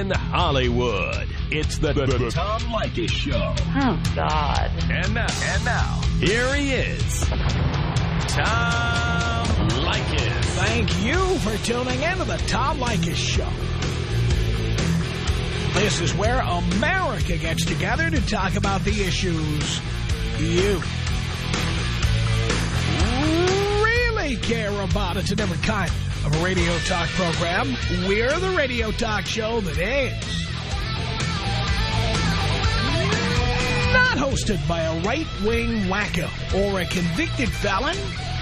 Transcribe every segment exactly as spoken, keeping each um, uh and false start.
in Hollywood. It's the, the, the Tom Leykis Show. Oh, God. And now, and now, here he is, Tom Leykis. Thank you for tuning in to the Tom Leykis Show. This is where America gets together to talk about the issues you really care about. It's a different kind of a radio talk program. We're the radio talk show that is not hosted by a right-wing wacko or a convicted felon.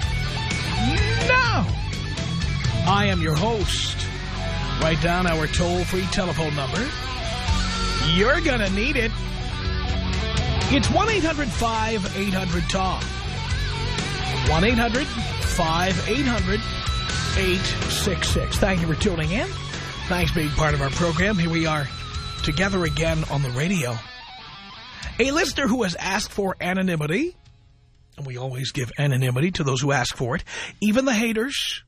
No. I am your host. Write down our toll-free telephone number. You're going to need it. It's one eight hundred five eight hundred TOM. one eight hundred five eight hundred eight six six. Thank you for tuning in. Thanks for being part of our program. Here we are together again on the radio. A listener who has asked for anonymity, and we always give anonymity to those who ask for it, even the haters,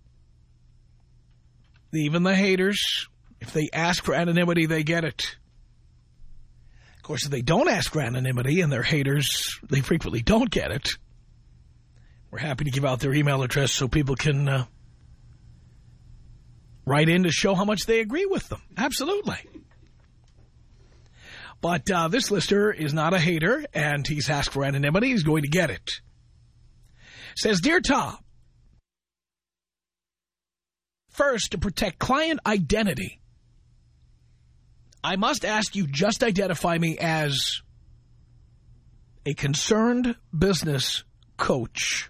even the haters, if they ask for anonymity, they get it. Of course, if they don't ask for anonymity and they're haters, they frequently don't get it. We're happy to give out their email address so people can uh, write in to show how much they agree with them. Absolutely. But uh, this listener is not a hater, and he's asked for anonymity. He's going to get it. Says, Dear Tom, first, to protect client identity, I must ask you just identify me as a concerned business coach.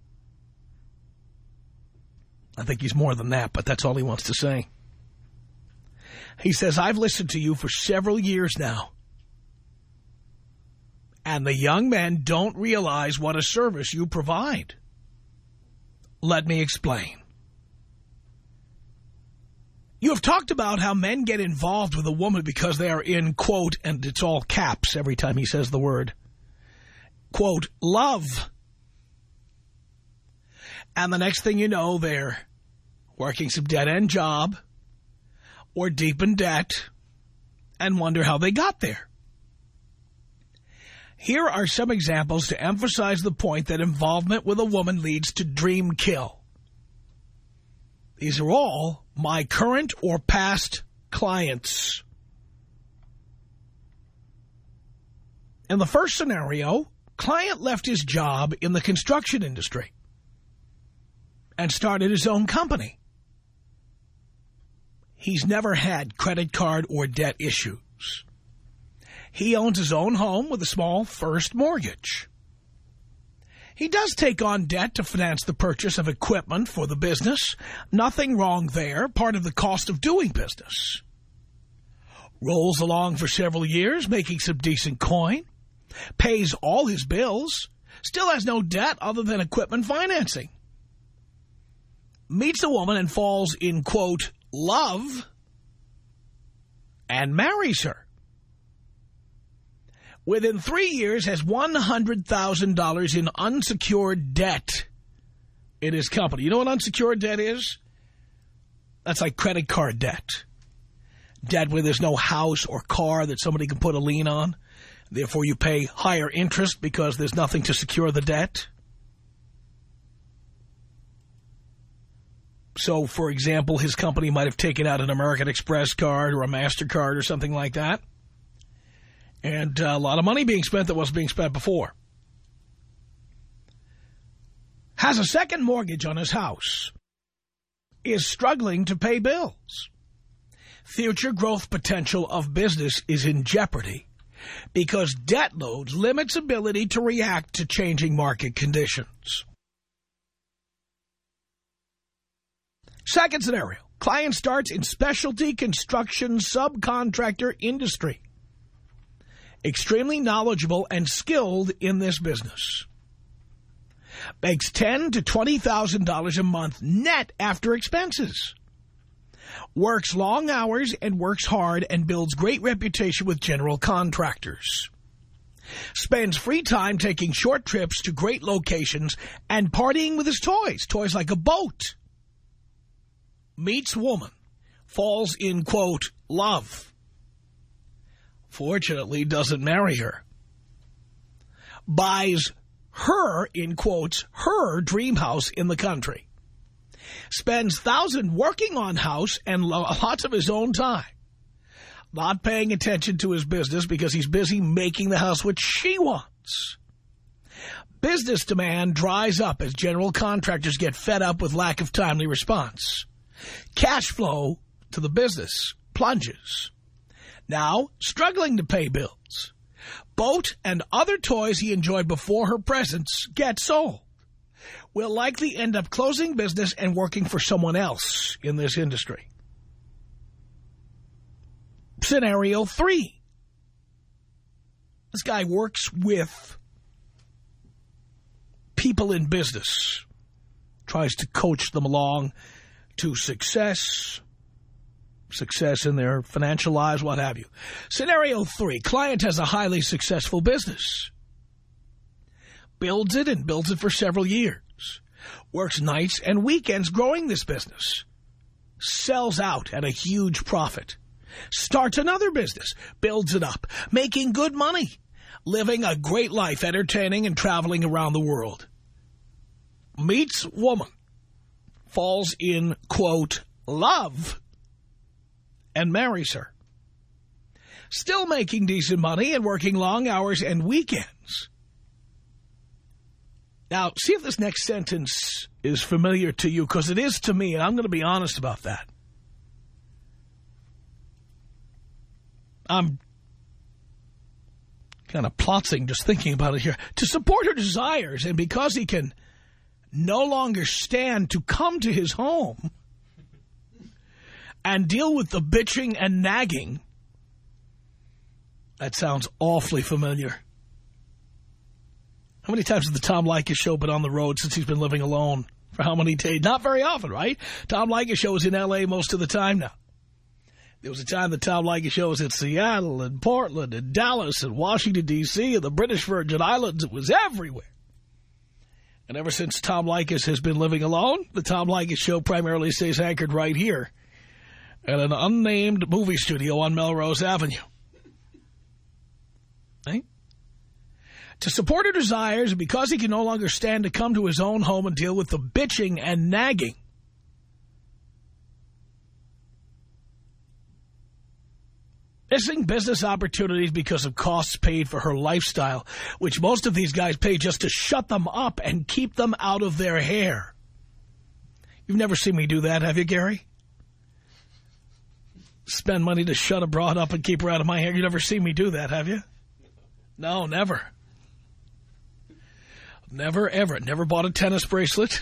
I think he's more than that, but that's all he wants to say. He says, I've listened to you for several years now, and the young men don't realize what a service you provide. Let me explain. You have talked about how men get involved with a woman because they are in, quote, and it's all caps every time he says the word, quote, love. And the next thing you know, they're working some dead-end job or deep in debt and wonder how they got there. Here are some examples to emphasize the point that involvement with a woman leads to dream kill. These are all my current or past clients. In the first scenario, client left his job in the construction industry and started his own company. He's never had credit card or debt issues. He owns his own home with a small first mortgage. He does take on debt to finance the purchase of equipment for the business. Nothing wrong there, part of the cost of doing business. Rolls along for several years, making some decent coin. Pays all his bills. Still has no debt other than equipment financing. Meets a woman and falls in, quote, love, and marries her. Within three years, has one hundred thousand dollars in unsecured debt in his company. You know what unsecured debt is? That's like credit card debt. Debt where there's no house or car that somebody can put a lien on. Therefore, you pay higher interest because there's nothing to secure the debt. So, for example, his company might have taken out an American Express card or a MasterCard or something like that. And uh, a lot of money being spent that wasn't being spent before. Has a second mortgage on his house. Is struggling to pay bills. Future growth potential of business is in jeopardy because debt load limits ability to react to changing market conditions. Second scenario. Client starts in specialty construction subcontractor industry. Extremely knowledgeable and skilled in this business. Makes ten thousand to twenty thousand dollars a month net after expenses. Works long hours and works hard and builds great reputation with general contractors. Spends free time taking short trips to great locations and partying with his toys. Toys like a boat. Meets woman. Falls in, quote, love. fortunately doesn't marry her, buys her, in quotes, her dream house in the country, spends thousands working on house and lots of his own time, not paying attention to his business because he's busy making the house what she wants. Business demand dries up as general contractors get fed up with lack of timely response. Cash flow to the business plunges. Now, struggling to pay bills. Boat and other toys he enjoyed before her presence get sold. Will likely end up closing business and working for someone else in this industry. Scenario three. This guy works with people in business, tries to coach them along to success, success in their financial lives, what have you. Scenario three, client has a highly successful business, builds it and builds it for several years, works nights and weekends growing this business, sells out at a huge profit, starts another business, builds it up, making good money, living a great life, entertaining and traveling around the world. Meets woman, falls in, quote, love, and marries her. Still making decent money and working long hours and weekends. Now, see if this next sentence is familiar to you, because it is to me, and I'm going to be honest about that. I'm kind of plotzing just thinking about it here. To support her desires, and because he can no longer stand to come to his home and deal with the bitching and nagging. That sounds awfully familiar. How many times has the Tom Leykis show been on the road since he's been living alone? For how many days? Not very often, right? Tom Leykis show is in L A most of the time now. There was a time the Tom Leykis show was in Seattle and Portland and Dallas and Washington, D C and the British Virgin Islands. It was everywhere. And ever since Tom Leykis has been living alone, the Tom Leykis show primarily stays anchored right here at an unnamed movie studio on Melrose Avenue. Right? To support her desires, and because he can no longer stand to come to his own home and deal with the bitching and nagging, missing business opportunities because of costs paid for her lifestyle, which most of these guys pay just to shut them up and keep them out of their hair. You've never seen me do that, have you, Gary? Spend money to shut a broad up and keep her out of my hair. You've never seen me do that, have you? No, never. Never, ever. Never bought a tennis bracelet.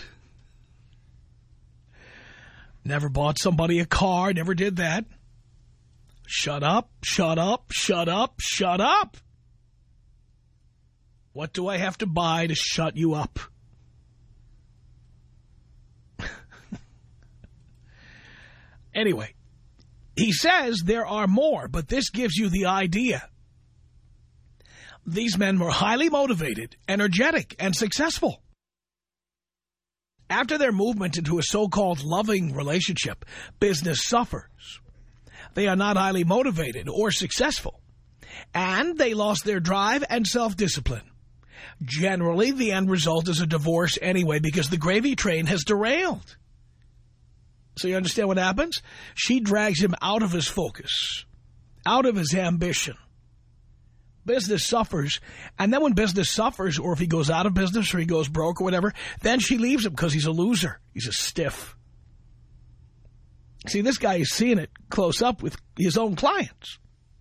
Never bought somebody a car. Never did that. Shut up, shut up, shut up, shut up. What do I have to buy to shut you up? Anyway, he says there are more, but this gives you the idea. These men were highly motivated, energetic, and successful. After their movement into a so-called loving relationship, business suffers. They are not highly motivated or successful, and they lost their drive and self-discipline. Generally, the end result is a divorce anyway because the gravy train has derailed. So you understand what happens? She drags him out of his focus, out of his ambition. Business suffers, and then when business suffers, or if he goes out of business or he goes broke or whatever, then she leaves him because he's a loser. He's a stiff. See, this guy is seeing it close up with his own clients.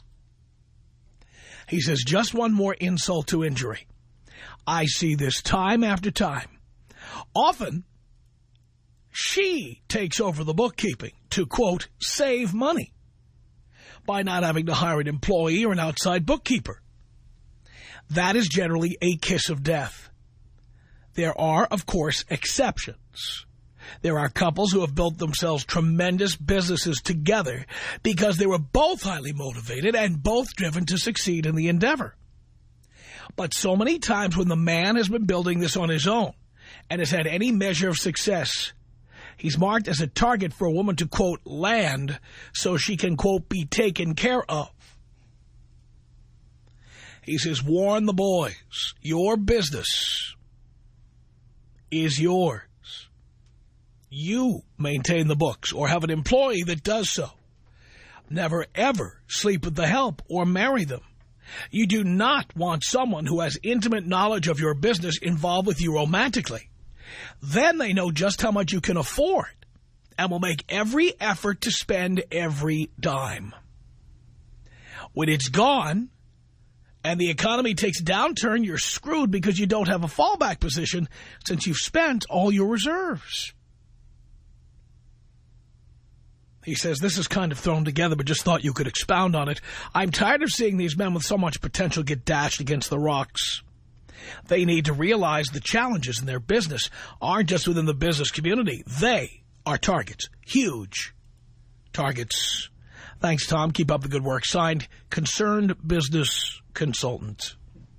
He says, just one more insult to injury. I see this time after time. Often, she takes over the bookkeeping to, quote, save money by not having to hire an employee or an outside bookkeeper. That is generally a kiss of death. There are, of course, exceptions. There are couples who have built themselves tremendous businesses together because they were both highly motivated and both driven to succeed in the endeavor. But so many times when the man has been building this on his own and has had any measure of success, he's marked as a target for a woman to, quote, land so she can, quote, be taken care of. He says, warn the boys, your business is yours. You maintain the books or have an employee that does so. Never, ever sleep with the help or marry them. You do not want someone who has intimate knowledge of your business involved with you romantically. Then they know just how much you can afford and will make every effort to spend every dime. When it's gone and the economy takes a downturn, you're screwed because you don't have a fallback position since you've spent all your reserves. He says, this is kind of thrown together, but just thought you could expound on it. I'm tired of seeing these men with so much potential get dashed against the rocks. They need to realize the challenges in their business aren't just within the business community. They are targets. Huge targets. Thanks, Tom. Keep up the good work. Signed, Concerned Business Consultant.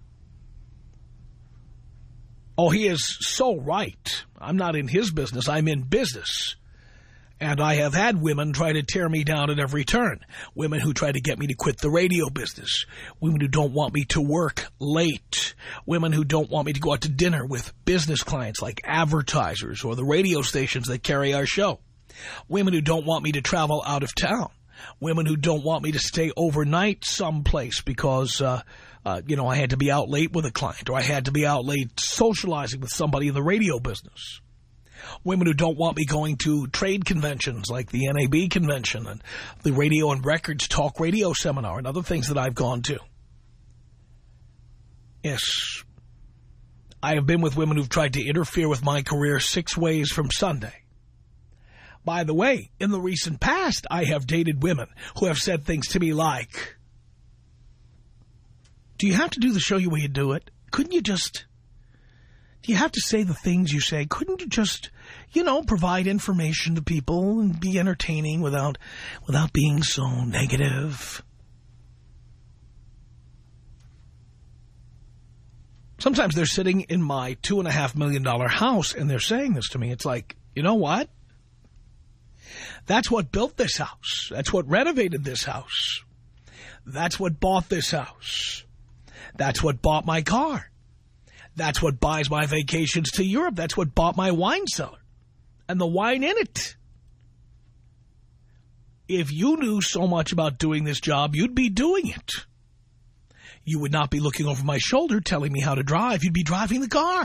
Oh, he is so right. I'm not in his business. I'm in business. And I have had women try to tear me down at every turn. Women who try to get me to quit the radio business. Women who don't want me to work late. Women who don't want me to go out to dinner with business clients like advertisers or the radio stations that carry our show. Women who don't want me to travel out of town. Women who don't want me to stay overnight someplace because, uh, uh, you know, I had to be out late with a client or I had to be out late socializing with somebody in the radio business. Women who don't want me going to trade conventions like the N A B convention and the Radio and Records Talk Radio Seminar and other things that I've gone to. Yes, I have been with women who've tried to interfere with my career six ways from Sunday. By the way, in the recent past, I have dated women who have said things to me like, do you have to do the show the way you do it? Couldn't you just... Do you have to say the things you say? Couldn't you just, you know, provide information to people and be entertaining without without being so negative? Sometimes they're sitting in my two and a half million dollar house and they're saying this to me. It's like, you know what? That's what built this house. That's what renovated this house. That's what bought this house. That's what bought my car. That's what buys my vacations to Europe. That's what bought my wine cellar and the wine in it. If you knew so much about doing this job, you'd be doing it. You would not be looking over my shoulder telling me how to drive. You'd be driving the car.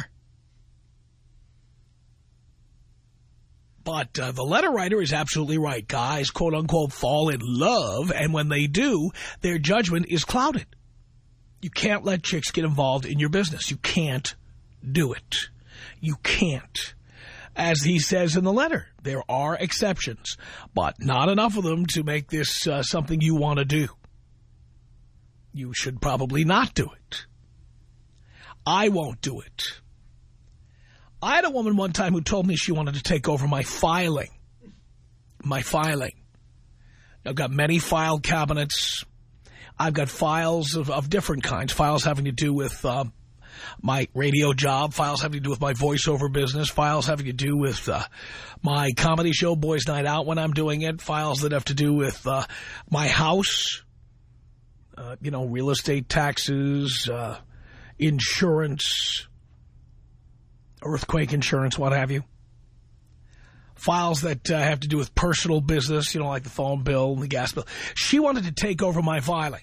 But uh, the letter writer is absolutely right. Guys, quote unquote, fall in love. And when they do, their judgment is clouded. You can't let chicks get involved in your business. You can't do it. You can't. As he says in the letter, there are exceptions, but not enough of them to make this uh, something you want to do. You should probably not do it. I won't do it. I had a woman one time who told me she wanted to take over my filing. My filing. I've got many file cabinets. I've got files of, of different kinds, files having to do with uh, my radio job, files having to do with my voiceover business, files having to do with uh, my comedy show, Boys Night Out, when I'm doing it, files that have to do with uh, my house, uh, you know, real estate taxes, uh, insurance, earthquake insurance, what have you. Files that uh, have to do with personal business, you know, like the phone bill and the gas bill. She wanted to take over my filing.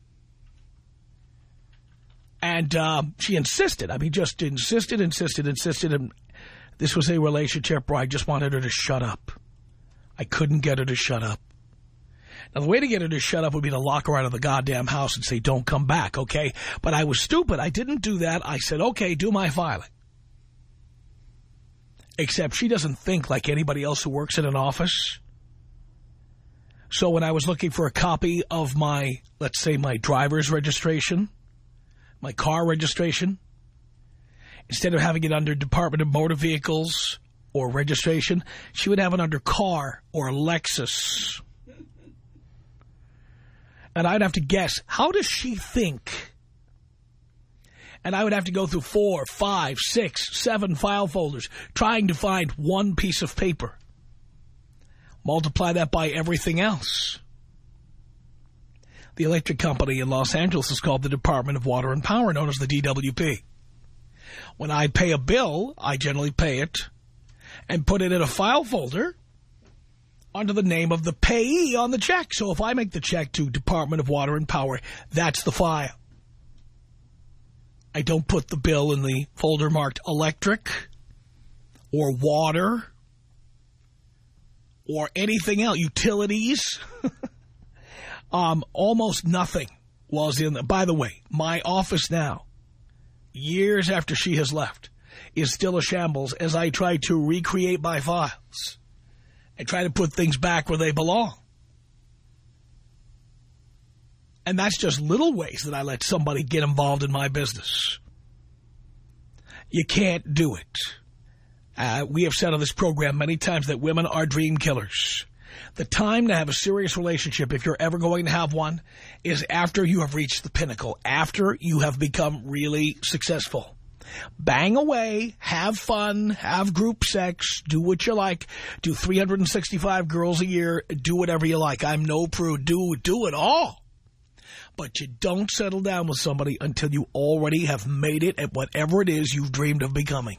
And uh, she insisted. I mean, just insisted, insisted, insisted. And this was a relationship where I just wanted her to shut up. I couldn't get her to shut up. Now, the way to get her to shut up would be to lock her out of the goddamn house and say, don't come back, okay? But I was stupid. I didn't do that. I said, okay, do my filing. Except she doesn't think like anybody else who works in an office. So when I was looking for a copy of my, let's say, my driver's registration, my car registration, instead of having it under Department of Motor Vehicles or registration, she would have it under car or Lexus. And I'd have to guess, how does she think? And I would have to go through four, five, six, seven file folders trying to find one piece of paper. Multiply that by everything else. The electric company in Los Angeles is called the Department of Water and Power, known as the D W P. When I pay a bill, I generally pay it and put it in a file folder under the name of the payee on the check. So if I make the check to Department of Water and Power, that's the file. I don't put the bill in the folder marked electric or water or anything else, utilities. um, almost nothing was in the, by the way, my office now, years after she has left, is still a shambles as I try to recreate my files and try to put things back where they belong. And that's just little ways that I let somebody get involved in my business. You can't do it. Uh, we have said on this program many times that women are dream killers. The time to have a serious relationship, if you're ever going to have one, is after you have reached the pinnacle, after you have become really successful. Bang away, have fun, have group sex, do what you like, do three hundred sixty-five girls a year, do whatever you like. I'm no prude, do, do it all. But you don't settle down with somebody until you already have made it at whatever it is you've dreamed of becoming.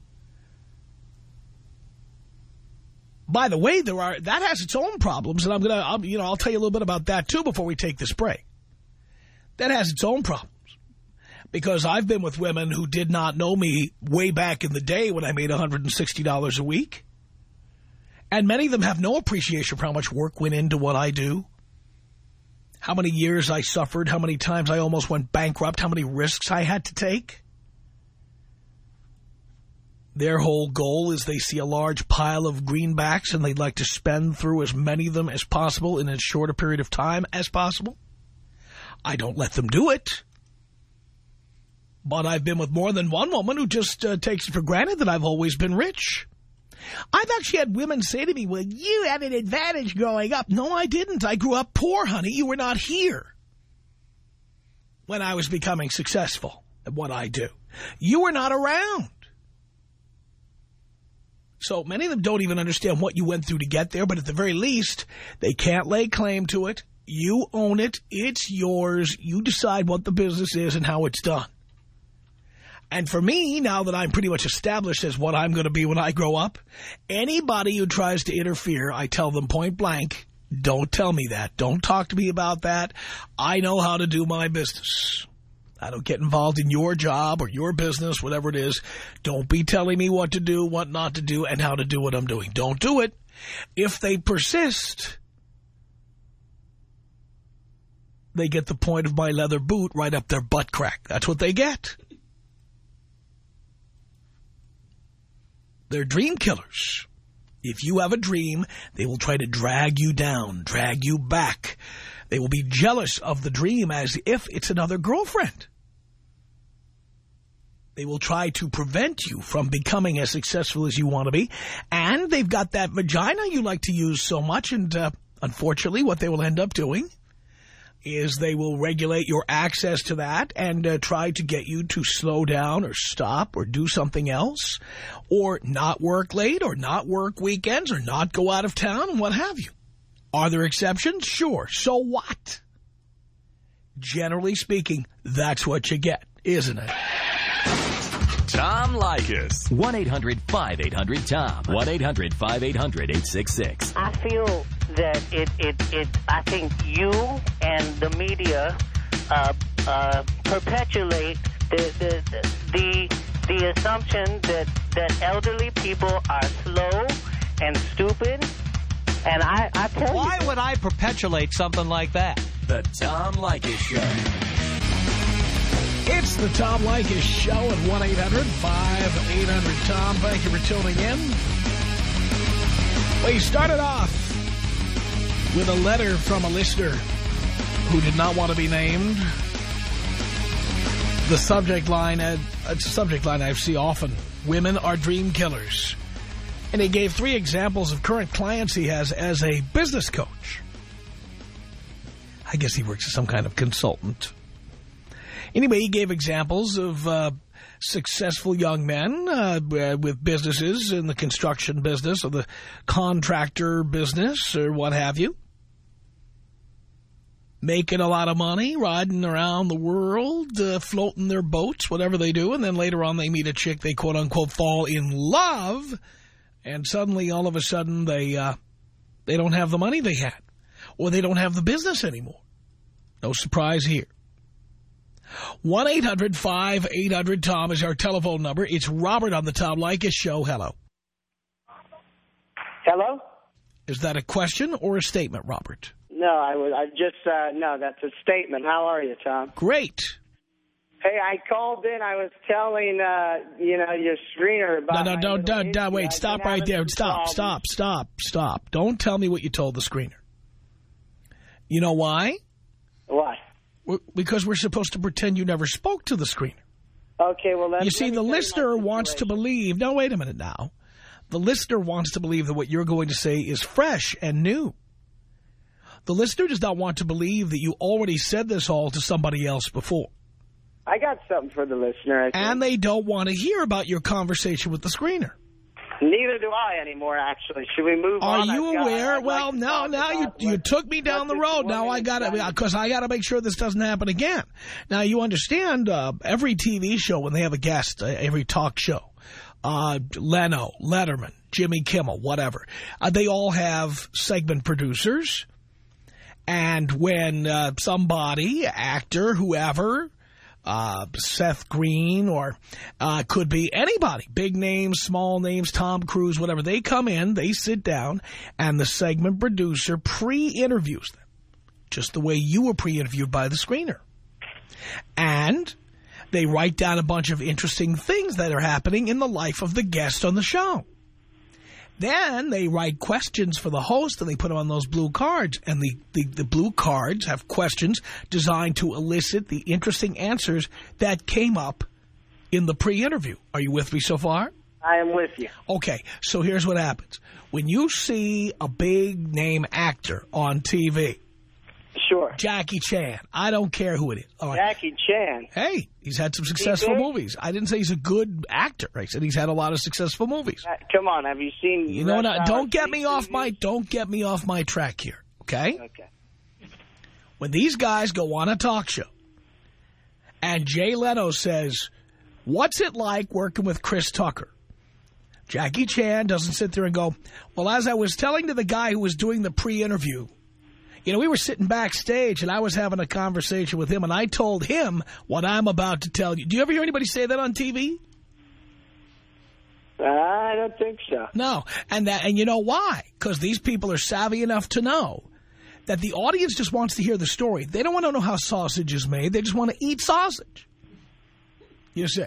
By the way, there are that has its own problems, and I'm gonna, I'll, you know, I'll tell you a little bit about that too before we take this break. That has its own problems, because I've been with women who did not know me way back in the day when I made one hundred sixty dollars a week, and many of them have no appreciation for how much work went into what I do, how many years I suffered, how many times I almost went bankrupt, how many risks I had to take. Their whole goal is they see a large pile of greenbacks and they'd like to spend through as many of them as possible in as short a period of time as possible. I don't let them do it. But I've been with more than one woman who just uh, takes it for granted that I've always been rich. I've actually had women say to me, well, you had an advantage growing up. No, I didn't. I grew up poor, honey. You were not here when I was becoming successful at what I do. You were not around. So many of them don't even understand what you went through to get there, but at the very least, they can't lay claim to it. You own it. It's yours. You decide what the business is and how it's done. And for me, now that I'm pretty much established as what I'm going to be when I grow up, anybody who tries to interfere, I tell them point blank, don't tell me that. Don't talk to me about that. I know how to do my business. I don't get involved in your job or your business, whatever it is. Don't be telling me what to do, what not to do, and how to do what I'm doing. Don't do it. If they persist, they get the point of my leather boot right up their butt crack. That's what they get. They're dream killers. If you have a dream, they will try to drag you down, drag you back. They will be jealous of the dream as if it's another girlfriend. They will try to prevent you from becoming as successful as you want to be. And they've got that vagina you like to use so much. And uh, unfortunately, what they will end up doing is they will regulate your access to that and uh, try to get you to slow down or stop or do something else, or not work late or not work weekends or not go out of town and what have you. Are there exceptions? Sure. So what? Generally speaking, that's what you get, isn't it? Tom Leykis. one eight hundred five eight hundred Tom. one eight hundred five eight hundred eight six six. I feel that it, it, it I think you and the media uh, uh, perpetuate the, the, the, the assumption that, that elderly people are slow and stupid. And I, I tell Why you... would I perpetuate something like that? The Tom Leykis Show. It's the Tom Leykis Show at one eight hundred five eight hundred Tom. Thank you for tuning in. We started off with a letter from a listener who did not want to be named. The subject line, uh, it's a subject line I see often. Women are dream killers. And he gave three examples of current clients he has as a business coach. I guess he works as some kind of consultant. Anyway, he gave examples of uh, successful young men uh, with businesses in the construction business or the contractor business or what have you. making a lot of money, riding around the world, uh, floating their boats, whatever they do, and then later on they meet a chick, they quote-unquote fall in love, and suddenly, all of a sudden, they, uh, they don't have the money they had, or they don't have the business anymore. No surprise here. one eight hundred five eight hundred Tom is our telephone number. It's Robert on the Tom Leykis Show. Hello. Hello? Is that a question or a statement, Robert? No, I was. I just. Uh, no, that's a statement. How are you, Tom? Great. Hey, I called in. I was telling, uh, you know, your screener about. No, no, no, no, no. Wait, stop right there. Stop, stop, stop, stop. Don't tell me what you told the screener. You know why? Why? We're, because we're supposed to pretend you never spoke to the screener. Okay, well, let's. You see, the listener wants to believe. No, wait a minute now. The listener wants to believe that what you're going to say is fresh and new. The listener does not want to believe that you already said this all to somebody else before. I got something for the listener, I think. And they don't want to hear about your conversation with the screener. Neither do I anymore, actually. Should we move Are on? you I've aware? Got, well, like no, now you you took me down the road. Now I got to, because I got to make sure this doesn't happen again. Now, you understand, uh, every T V show, when they have a guest, uh, every talk show, uh, Leno, Letterman, Jimmy Kimmel, whatever, uh, they all have segment producers. And when uh, somebody, actor, whoever, uh, Seth Green, or uh, could be anybody, big names, small names, Tom Cruise, whatever, they come in, they sit down, and the segment producer pre-interviews them, just the way you were pre-interviewed by the screener. And they write down a bunch of interesting things that are happening in the life of the guest on the show. Then they write questions for the host, and they put them on those blue cards. And the, the, the blue cards have questions designed to elicit the interesting answers that came up in the pre-interview. Are you with me so far? I am with you. Okay, so here's what happens. When you see a big-name actor on T V, sure, Jackie Chan, I don't care who it is. All right. Jackie Chan. Hey, he's had some successful movies. I didn't say he's a good actor. I said he's had a lot of successful movies. Uh, come on, have you seen... You know what? Don't get me off my don't get me off my track here, okay? Okay. When these guys go on a talk show and Jay Leno says, "What's it like working with Chris Tucker?" Jackie Chan doesn't sit there and go, "Well, as I was telling to the guy who was doing the pre-interview, you know, we were sitting backstage, and I was having a conversation with him, and I told him what I'm about to tell you." Do you ever hear anybody say that on T V? I don't think so. No. And that, and you know why? Because these people are savvy enough to know that the audience just wants to hear the story. They don't want to know how sausage is made. They just want to eat sausage. You see?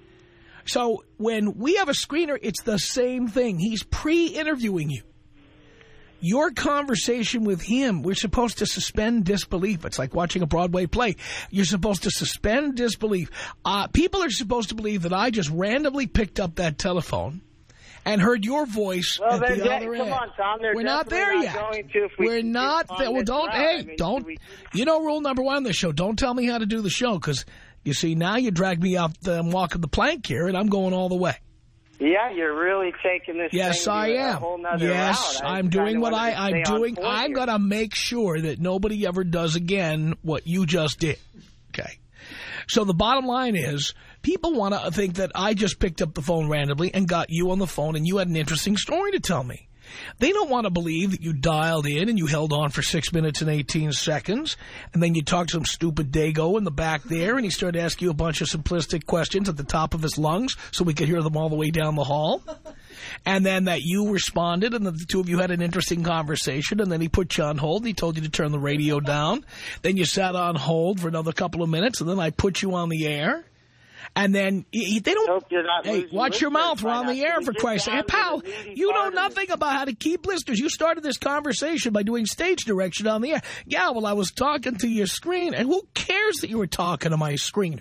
So when we have a screener, it's the same thing. He's pre-interviewing you. Your conversation with him, we're supposed to suspend disbelief. It's like watching a Broadway play. You're supposed to suspend disbelief. Uh, people are supposed to believe that I just randomly picked up that telephone and heard your voice well, at the de- other come end. On, Tom, we're not there not yet. Going to if we we're not there. Well, don't, route. hey, I mean, don't. we... You know rule number one on this show, don't tell me how to do the show, because, you see, now you drag me out the um, walking the plank here, and I'm going all the way. Yeah, you're really taking this yes, thing I to am. a whole nother yes, route. I'm doing what I, I'm doing. I'm here. going to make sure that nobody ever does again what you just did. Okay. So the bottom line is, people want to think that I just picked up the phone randomly and got you on the phone and you had an interesting story to tell me. They don't want to believe that you dialed in and you held on for six minutes and eighteen seconds, and then you talked to some stupid dago in the back there, and he started asking you a bunch of simplistic questions at the top of his lungs so we could hear them all the way down the hall. And then that you responded, and that the two of you had an interesting conversation, and then he put you on hold, and he told you to turn the radio down. Then you sat on hold for another couple of minutes, and then I put you on the air. And then they don't. Hope you're not hey, watch your mouth. We're on the air, for Christ's sake. Hey, pal, you know nothing about how to keep listeners. You started this conversation by doing stage direction on the air. Yeah, well, I was talking to your screen, and who cares that you were talking to my screener?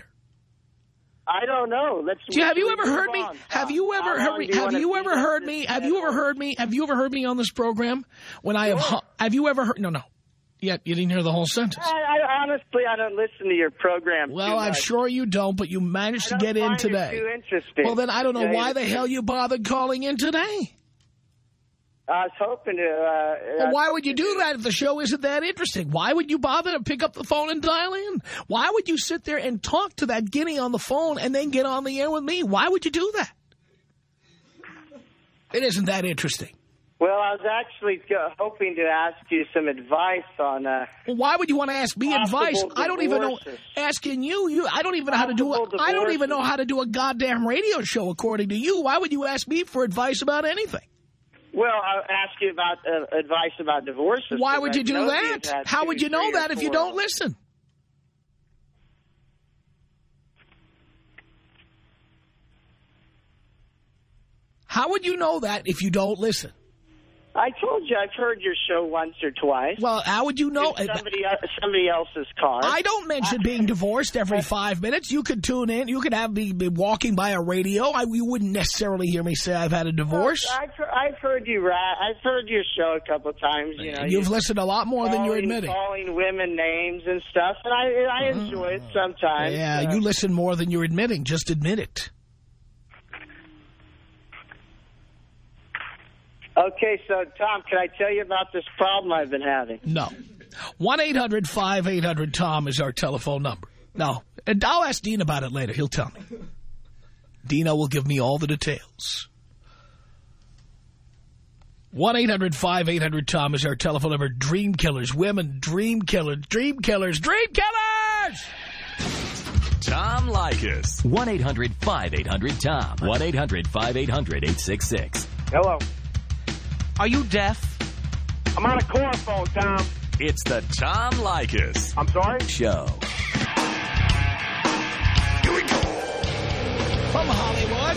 I don't know. Let's. Do you, have you ever heard me? Have you ever heard me? Have you ever heard me? Have you ever heard me? Have you ever heard me on this program when I have? Have you ever heard? No, no. Yeah, you didn't hear the whole sentence. I, I, honestly, I don't listen to your program. Well, I'm sure you don't, but you managed to get in today. Too interesting. Well, then I don't know yeah, why the hell you bothered calling in today. I was hoping to... Uh, Well, why would you do that if the show isn't that interesting? Why would you bother to pick up the phone and dial in? Why would you sit there and talk to that guinea on the phone and then get on the air with me? Why would you do that? It isn't that interesting. Well, I was actually hoping to ask you some advice on... Uh, well, why would you want to ask me advice? divorces. I don't even know... Asking you, you, I don't even know how to do a, I don't even know how to do a goddamn radio show according to you. Why would you ask me for advice about anything? Well, I'll ask you about uh, advice about divorces. Why would you do that? that? How would you know that if you don't listen? How would you know that if you don't listen? I told you I've heard your show once or twice. Well, how would you know? In somebody, uh, somebody else's car. I don't mention being divorced every five minutes. You could tune in. You could have me be walking by a radio. I, you wouldn't necessarily hear me say I've had a divorce. I've, I've heard you. I've heard your show a couple of times. You know, You've listened a lot more calling, than you're admitting. Calling women names and stuff, and I, I enjoy it sometimes. Yeah, uh, you listen more than you're admitting. Just admit it. Okay, so, Tom, can I tell you about this problem I've been having? No. one eight hundred five eight hundred Tom is our telephone number. No. And I'll ask Dean about it later. He'll tell me. Dino will give me all the details. one eight hundred five eight hundred Tom is our telephone number. Dream killers. Women. Dream killers. Dream killers. Dream killers! Tom Leykis. one eight hundred five eight hundred Tom. one eight hundred five eight hundred eight six six. Hello. Are you deaf? I'm on a car phone, Tom. It's the Tom Leykis I'm sorry? Show. Here we go. From Hollywood,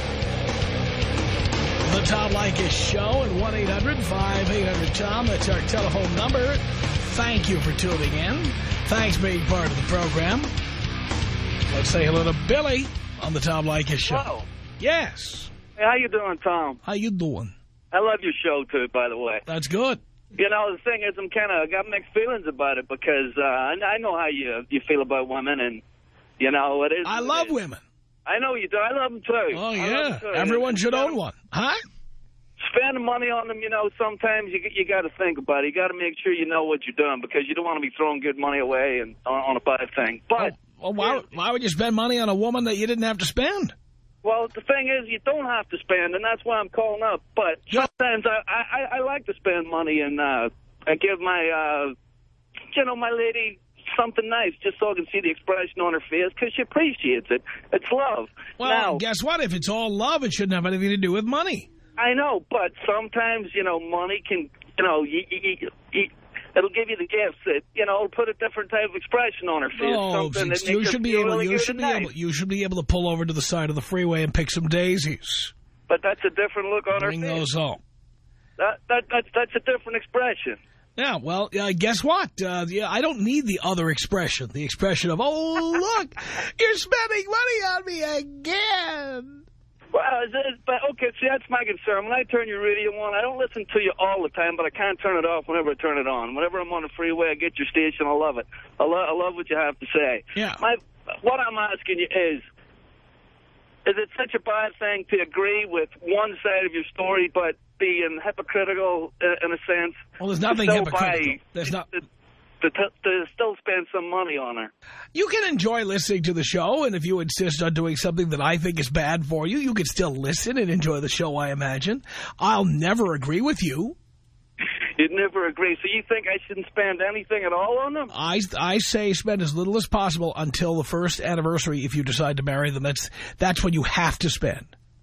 the Tom Leykis Show at one eight hundred five eight hundred Tom. That's our telephone number. Thank you for tuning in. Thanks for being part of the program. Let's say hello to Billy on the Tom Leykis Show. Hello. Yes. Hey, how you doing, Tom? How you doing? I love your show, too, by the way. That's good. You know, the thing is, I'm kind of got mixed feelings about it because uh, I know how you you feel about women, and, you know, it is. I love women. I know you do. I love them, too. Oh, I yeah. love them, too. Everyone And should spend, own one. Huh? Spending money on them, you know, sometimes you you got to think about it. You got to make sure you know what you're doing because you don't want to be throwing good money away and on, on a bad thing. But oh, well, why, why would you spend money on a woman that you didn't have to spend? Well, the thing is, you don't have to spend, and that's why I'm calling up. But sometimes I, I, I like to spend money and uh, I give my, uh, you know, my lady something nice just so I can see the expression on her face because she appreciates it. It's love. Well, now, guess what? If it's all love, it shouldn't have anything to do with money. I know, but sometimes, you know, money can, you know, you, you, you, it'll give you the gifts that, you know, it'll put a different type of expression on her face. Oh, something that you makes should her be feel able. really You good should be and able. nice. You should be able to pull over to the side of the freeway and pick some daisies. But that's a different look on Bring her face. those home. That, that, that's, that's a different expression. Yeah, well, uh, guess what? Uh, yeah, I don't need the other expression. The expression of, oh, look, you're spending money on me again. Well, it's, it's, but okay, see, that's my concern. When I turn your radio on, I don't listen to you all the time, but I can't turn it off whenever I turn it on. Whenever I'm on the freeway, I get your station. I love it. I, lo I love what you have to say. Yeah. My, what I'm asking you is, is it such a bad thing to agree with one side of your story, but being hypocritical uh, in a sense? Well, there's nothing hypocritical. Buy, there's not. To, to, to still spend some money on her. You can enjoy listening to the show, and if you insist on doing something that I think is bad for you, you can still listen and enjoy the show, I imagine. I'll never agree with you. You'd never agree. So you think I shouldn't spend anything at all on them? I, I say spend as little as possible until the first anniversary if you decide to marry them. That's, that's when you have to spend.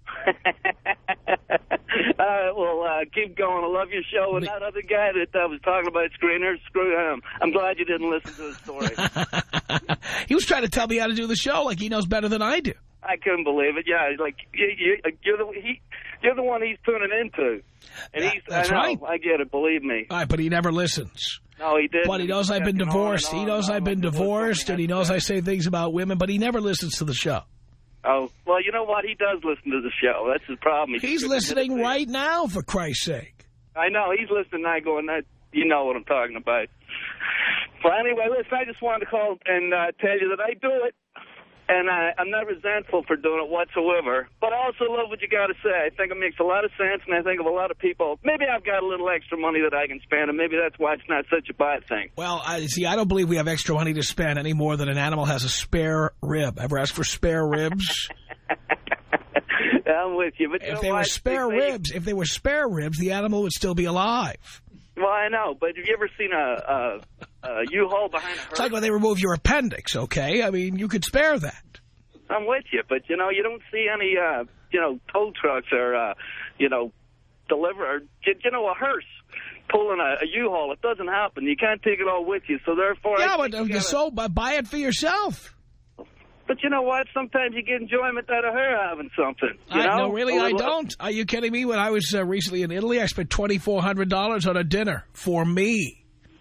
Uh, well, uh, keep going. I love your show. And that other guy that uh, was talking about screeners, screw him. I'm glad you didn't listen to his story. He was trying to tell me how to do the show like he knows better than I do. I couldn't believe it. Yeah, like you, you, you're the he, you're the one he's tuning into. And Yeah, he's, that's I know, right. I get it. Believe me. All right, but he never listens. No, he didn't. But he knows I've been divorced. He knows I've been divorced, and he knows I say things about women, but he never listens to the show. Oh, well, you know what? He does listen to the show. That's his problem. He He's listening right now, for Christ's sake. I know. He's listening now going, that, you know what I'm talking about. Well, anyway, listen, I just wanted to call and uh, tell you that I do it. And I, I'm not resentful for doing it whatsoever. But I also love what you got to say. I think it makes a lot of sense, and I think of a lot of people. Maybe I've got a little extra money that I can spend, and maybe that's why it's not such a bad thing. Well, I see, I don't believe we have extra money to spend any more than an animal has a spare rib. Ever ask for spare ribs? I'm with you. But you if know they what? were spare they, ribs, if they were spare ribs, the animal would still be alive. Well, I know, but have you ever seen a, a, a U-Haul behind a hearse? It's like when they remove your appendix, okay? I mean, you could spare that. I'm with you, but, you know, you don't see any, uh, you know, tow trucks or, uh, you know, deliver, you, you know, a hearse pulling a, a U-Haul. It doesn't happen. You can't take it all with you, so therefore... Yeah, I but gotta, so buy it for yourself. But you know what? Sometimes you get enjoyment out of her having something. You I, know? no, really, I don't. Are you kidding me? When I was uh, recently in Italy, I spent twenty-four hundred dollars on a dinner for me.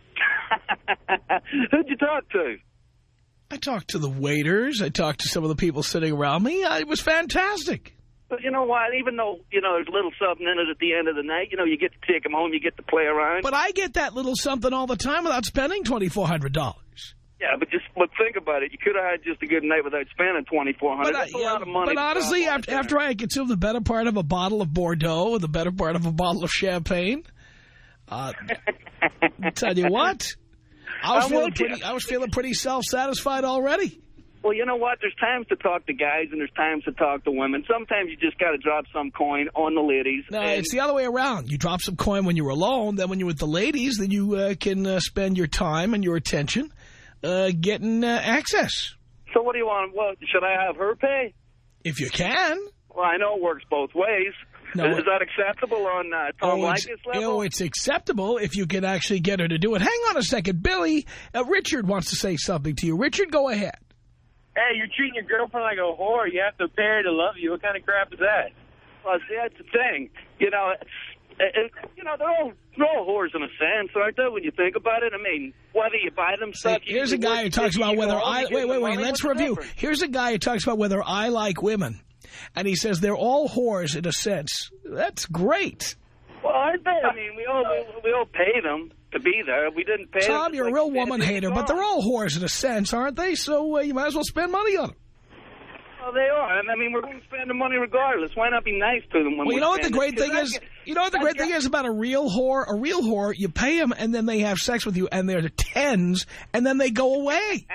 Who'd you talk to? I talked to the waiters. I talked to some of the people sitting around me. I, it was fantastic. But you know what? Even though, you know, there's a little something in it at the end of the night, you know, you get to take them home, you get to play around. But I get that little something all the time without spending twenty-four hundred dollars. Yeah, but just but think about it. You could have had just a good night without spending twenty-four hundred dollars. That's I, a lot of money. But honestly, after, after I consumed the better part of a bottle of Bordeaux and the better part of a bottle of champagne, uh, I'll tell you what, I was, feeling pretty, I was feeling pretty self-satisfied already. Well, you know what? There's times to talk to guys and there's times to talk to women. Sometimes you just got to drop some coin on the ladies. No, and it's the other way around. You drop some coin when you're alone. Then when you're with the ladies, then you uh, can uh, spend your time and your attention uh, getting uh, access. So what do you want? Well, should I have her pay? If you can. Well, I know it works both ways. No, is, is that acceptable on uh, Tom oh, Leykis level? Oh, it's acceptable if you can actually get her to do it. Hang on a second. Billy, uh, Richard wants to say something to you. Richard, go ahead. Hey, you're treating your girlfriend like a whore. You have to pay her to love you. What kind of crap is that? Well, see, that's the thing. You know, it, it, you know, they're all, they're all whores in a sense, aren't they, when you think about it? I mean, whether you buy them stuff... See, here's a guy who talks about whether I... Wait, wait, wait, let's review. Here's a guy who talks about whether I like women. And he says they're all whores in a sense. That's great. Well, aren't they? I mean, we all, we, we all pay them to be there. We didn't pay Tom, them. you're like a real woman hater, but they're all whores in a sense, aren't they? So uh, you might as well spend money on them. Well, they are. I mean, we're going to spend the money regardless. Why not be nice to them when well, you know what the great thing is? Get, you know what the great get, thing is about a real whore? A real whore, you pay them, and then they have sex with you, and they're tens, and then they go away.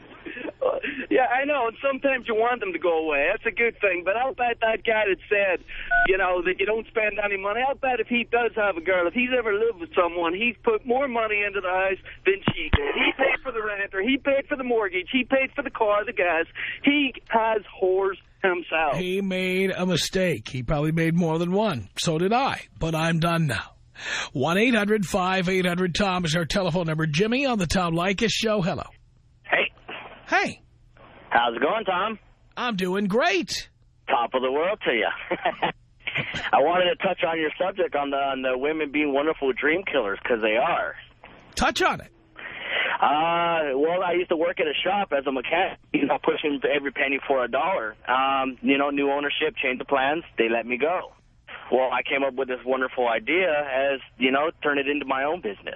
Yeah, I know, and sometimes you want them to go away. That's a good thing. But I'll bet that guy that said, you know, that you don't spend any money, I'll bet if he does have a girl, if he's ever lived with someone, he's put more money into the house than she did. He paid for the rent, or he paid for the mortgage, he paid for the car, the gas. He has whores himself. He made a mistake. He probably made more than one. So did I. But I'm done now. one eight hundred five eight hundred Tom is our telephone number. Jimmy on the Tom Leykis Show. Hello. Hey. Hey. How's it going, Tom? I'm doing great. Top of the world to you. I wanted to touch on your subject on the, on the women being wonderful dream killers, because they are. Touch on it. Uh, well, I used to work at a shop as a mechanic, you know, pushing every penny for a dollar. Um, you know, new ownership, changed the plans, they let me go. Well, I came up with this wonderful idea as, you know, turn it into my own business.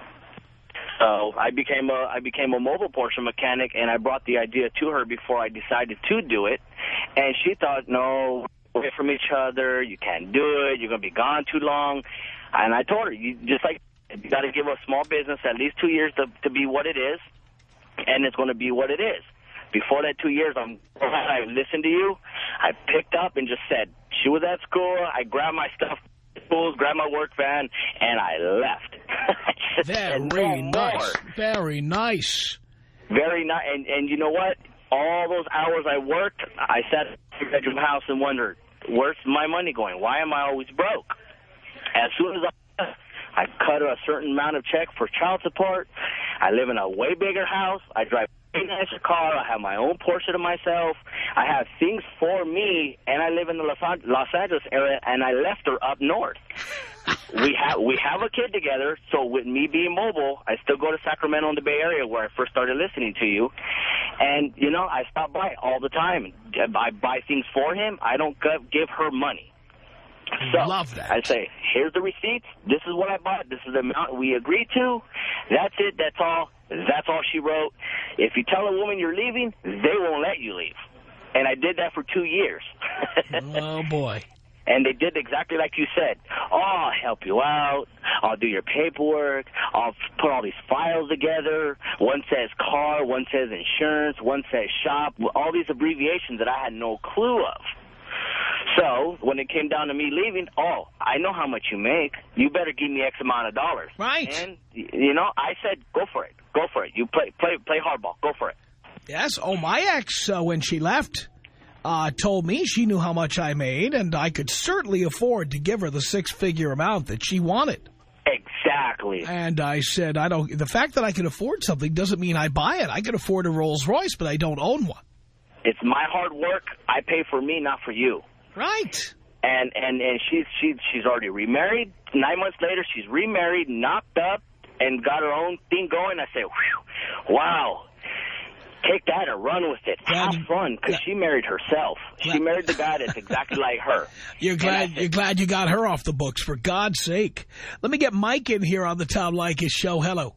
So I became a I became a mobile Porsche mechanic, and I brought the idea to her before I decided to do it. And she thought, no, we're away from each other. You can't do it. You're going to be gone too long. And I told her, you just like you got to give a small business at least two years to to be what it is, and it's going to be what it is. Before that two years, I'm glad I listened to you. I picked up and just said, she was at school. I grabbed my stuff. Schools, grabbed my work van, and I left. Very no nice. More. Very nice. Very nice. And, and you know what? All those hours I worked, I sat in my bedroom house and wondered, where's my money going? Why am I always broke? As soon as I, I cut a certain amount of check for child support, I live in a way bigger house. I drive a nicer car. I have my own Porsche to myself. I have things for me, and I live in the Los Angeles area, and I left her up north. we have we have a kid together, so with me being mobile, I still go to Sacramento in the Bay Area where I first started listening to you. And, you know, I stop by all the time. I buy things for him. I don't give her money. So Love that. I say, here's the receipts. This is what I bought. This is the amount we agreed to. That's it. That's all. That's all she wrote. If you tell a woman you're leaving, they won't let you leave. And I did that for two years. Oh, boy. And they did exactly like you said. Oh, I'll help you out. I'll do your paperwork. I'll put all these files together. One says car, one says insurance, one says shop. All these abbreviations that I had no clue of. So when it came down to me leaving, oh, I know how much you make. You better give me X amount of dollars. Right. And, you know, I said, go for it. Go for it. You play play, play hardball. Go for it. Yes. Oh, my ex, uh, when she left, uh, told me she knew how much I made, and I could certainly afford to give her the six-figure amount that she wanted. Exactly. And I said, I don't. The fact that I can afford something doesn't mean I buy it. I can afford a Rolls Royce, but I don't own one. It's my hard work. I pay for me, not for you. Right. And and and she's she's she's already remarried. Nine months later, she's remarried, knocked up, and got her own thing going. I say, whew, wow. Take that and run with it. Glad Have fun, because yeah. she married herself. She Glad. married the guy that's exactly like her. You're glad you're glad you got her off the books, for God's sake. Let me get Mike in here on the Tom Leykis show. Hello.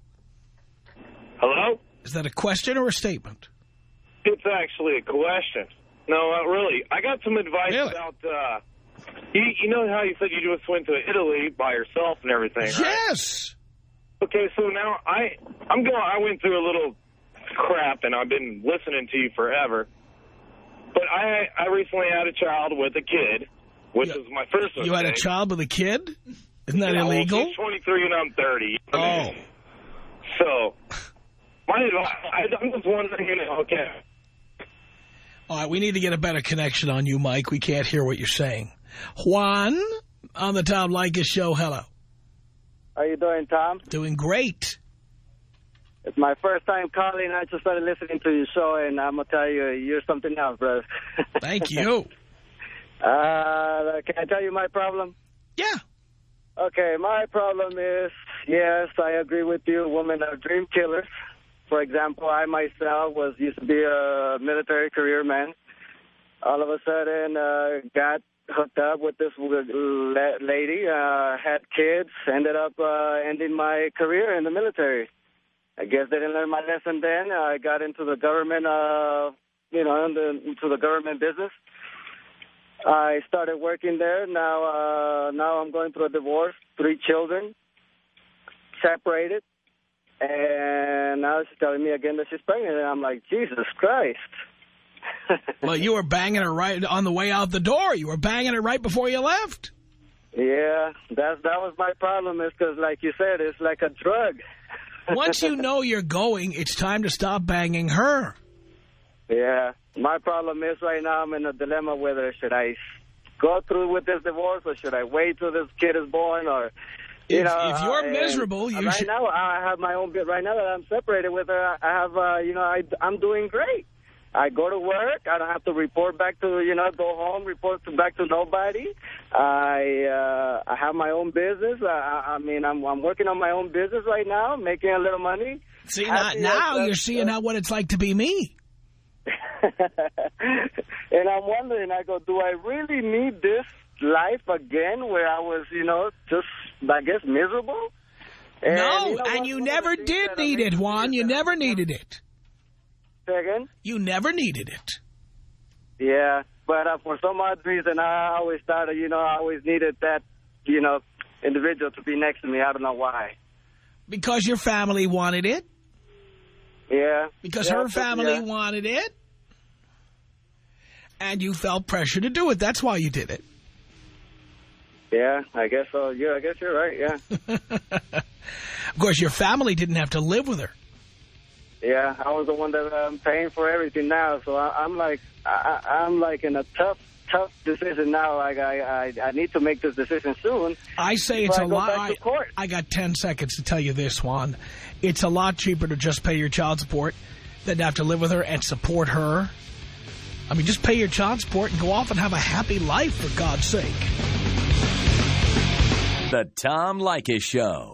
Hello? Is that a question or a statement? It's actually a question. No, not really. I got some advice Really? about, uh, you, you know how you said you just went to Italy by yourself and everything, right? Yes. Okay, so now I, I'm going, I went through a little crap and I've been listening to you forever. But I, I recently had a child with a kid, which You- is my first mistake. You had a child with a kid? Isn't that Yeah, well, illegal? she's twenty-three and I'm thirty. Oh. So, my advice, I, I'm just wondering, you know, okay. All right, we need to get a better connection on you, Mike. We can't hear what you're saying. Juan on the Tom Leykis show. Hello. How you doing, Tom? Doing great. It's my first time calling. I just started listening to your show, and I'm going to tell you, you're something else, brother. Thank you. uh, can I tell you my problem? Yeah. Okay, my problem is, yes, I agree with you. Women are dream killers. For example, I myself was used to be a military career man. All of a sudden, uh, got hooked up with this lady, uh, had kids, ended up uh, ending my career in the military. I guess they didn't learn my lesson then. I got into the government, uh, you know, into, into the government business. I started working there. Now, uh, now I'm going through a divorce, three children, separated. And now she's telling me again that she's pregnant. And I'm like, Jesus Christ. Well, you were banging her right on the way out the door. You were banging her right before you left. Yeah, that, that was my problem is because, like you said, it's like a drug. Once you know you're going, it's time to stop banging her. Yeah. My problem is right now I'm in a dilemma whether should I go through with this divorce or should I wait till this kid is born or... You if, know, if you're uh, miserable, you right should... now I have my own bit. Right now that I'm separated with her, I have, uh, you know, I, I'm doing great. I go to work. I don't have to report back to, you know, go home, report to, back to nobody. I uh, I have my own business. I, I mean, I'm I'm working on my own business right now, making a little money. See, not, now you're seeing uh, what it's like to be me. And I'm wondering, I go, do I really need this life again where I was, you know, just, I guess, miserable? And, no, you know, and you never did need it, Juan. You never needed it. Say again? You never needed it. Yeah, but uh, for some odd reason, I always thought, you know, I always needed that, you know, individual to be next to me. I don't know why. Because your family wanted it? Yeah. Because yeah, her family yeah. wanted it? And you felt pressure to do it. That's why you did it. Yeah, I guess so. Yeah, I guess you're right, yeah. Of course, your family didn't have to live with her. Yeah, I was the one that I'm paying for everything now. So I, I'm like, I, I'm like in a tough, tough decision now. Like I, I, I need to make this decision soon. I say it's a lot. I, court. I got ten seconds to tell you this, Juan. It's a lot cheaper to just pay your child support than to have to live with her and support her. I mean, just pay your child support and go off and have a happy life, for God's sake. The Tom Leykis Show.